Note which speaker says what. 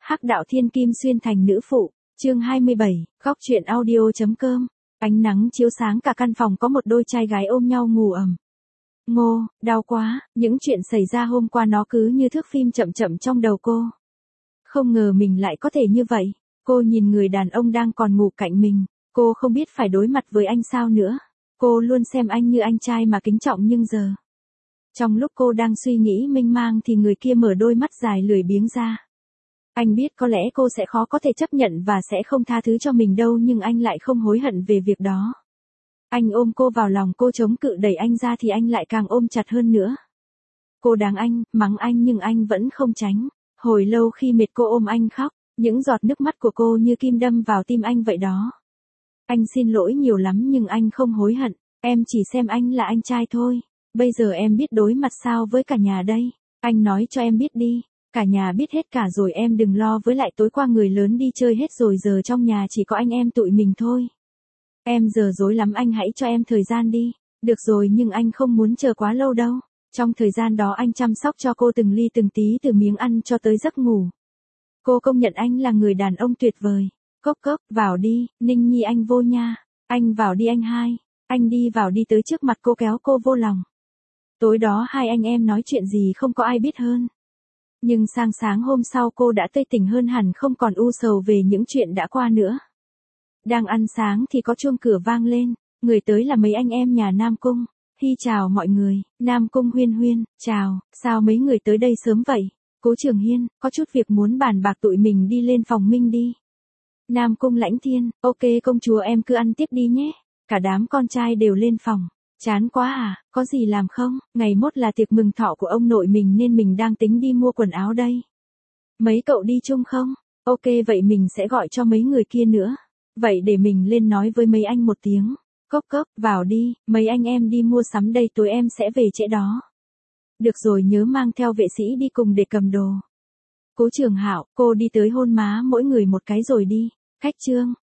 Speaker 1: Hắc đạo thiên kim xuyên thành nữ phụ, chương 27, góc truyện audio.com. Ánh nắng chiếu sáng cả căn phòng, có một đôi trai gái ôm nhau ngủ ầm. Ngô, đau quá, những chuyện xảy ra hôm qua nó cứ như thước phim chậm chậm trong đầu cô. Không ngờ mình lại có thể như vậy. Cô nhìn người đàn ông đang còn ngủ cạnh mình, cô không biết phải đối mặt với anh sao nữa. Cô luôn xem anh như anh trai mà kính trọng, nhưng giờ, trong lúc cô đang suy nghĩ mênh mang thì người kia mở đôi mắt dài lười biếng ra. Anh biết có lẽ cô sẽ khó có thể chấp nhận và sẽ không tha thứ cho mình đâu, nhưng anh lại không hối hận về việc đó. Anh ôm cô vào lòng, cô chống cự đẩy anh ra thì anh lại càng ôm chặt hơn nữa. Cô đáng anh, mắng anh nhưng anh vẫn không tránh. Hồi lâu khi mệt cô ôm anh khóc, những giọt nước mắt của cô như kim đâm vào tim anh vậy đó. Anh xin lỗi nhiều lắm nhưng anh không hối hận, em chỉ xem anh là anh trai thôi. Bây giờ em biết đối mặt sao với cả nhà đây. Anh nói cho em biết đi. Cả nhà biết hết cả rồi, em đừng lo, với lại tối qua người lớn đi chơi hết rồi, giờ trong nhà chỉ có anh em tụi mình thôi. Em giờ rối lắm, anh hãy cho em thời gian đi. Được rồi, nhưng anh không muốn chờ quá lâu đâu. Trong thời gian đó anh chăm sóc cho cô từng ly từng tí, từ miếng ăn cho tới giấc ngủ. Cô công nhận anh là người đàn ông tuyệt vời. Cốc cốc, vào đi, Ninh Nhi anh vô nha. Anh vào đi anh hai. Anh đi vào, đi tới trước mặt cô kéo cô vô lòng. Tối đó hai anh em nói chuyện gì không có ai biết hơn. Nhưng sang sáng hôm sau cô đã tươi tỉnh hơn hẳn, không còn u sầu về những chuyện đã qua nữa. Đang ăn sáng thì có chuông cửa vang lên, người tới là mấy anh em nhà Nam Cung. Hi chào mọi người. Nam Cung Huyên Huyên, chào, sao mấy người tới đây sớm vậy? Cố Trường Hiên, có chút việc muốn bàn bạc, tụi mình đi lên phòng Minh đi. Nam Cung Lãnh Thiên, ok công chúa, em cứ ăn tiếp đi nhé. Cả đám con trai đều lên phòng. Chán quá à, có gì làm không? Ngày mốt là tiệc mừng thọ của ông nội mình nên mình đang tính đi mua quần áo đây. Mấy cậu đi chung không? Ok, vậy mình sẽ gọi cho mấy người kia nữa. Vậy để mình lên nói với mấy anh một tiếng. Cốc cốc, vào đi, mấy anh em đi mua sắm đây, tối em sẽ về trễ đó. Được rồi, nhớ mang theo vệ sĩ đi cùng để cầm đồ. Cố Trường Hạo, cô đi tới hôn má mỗi người một cái rồi đi. Khách Trương,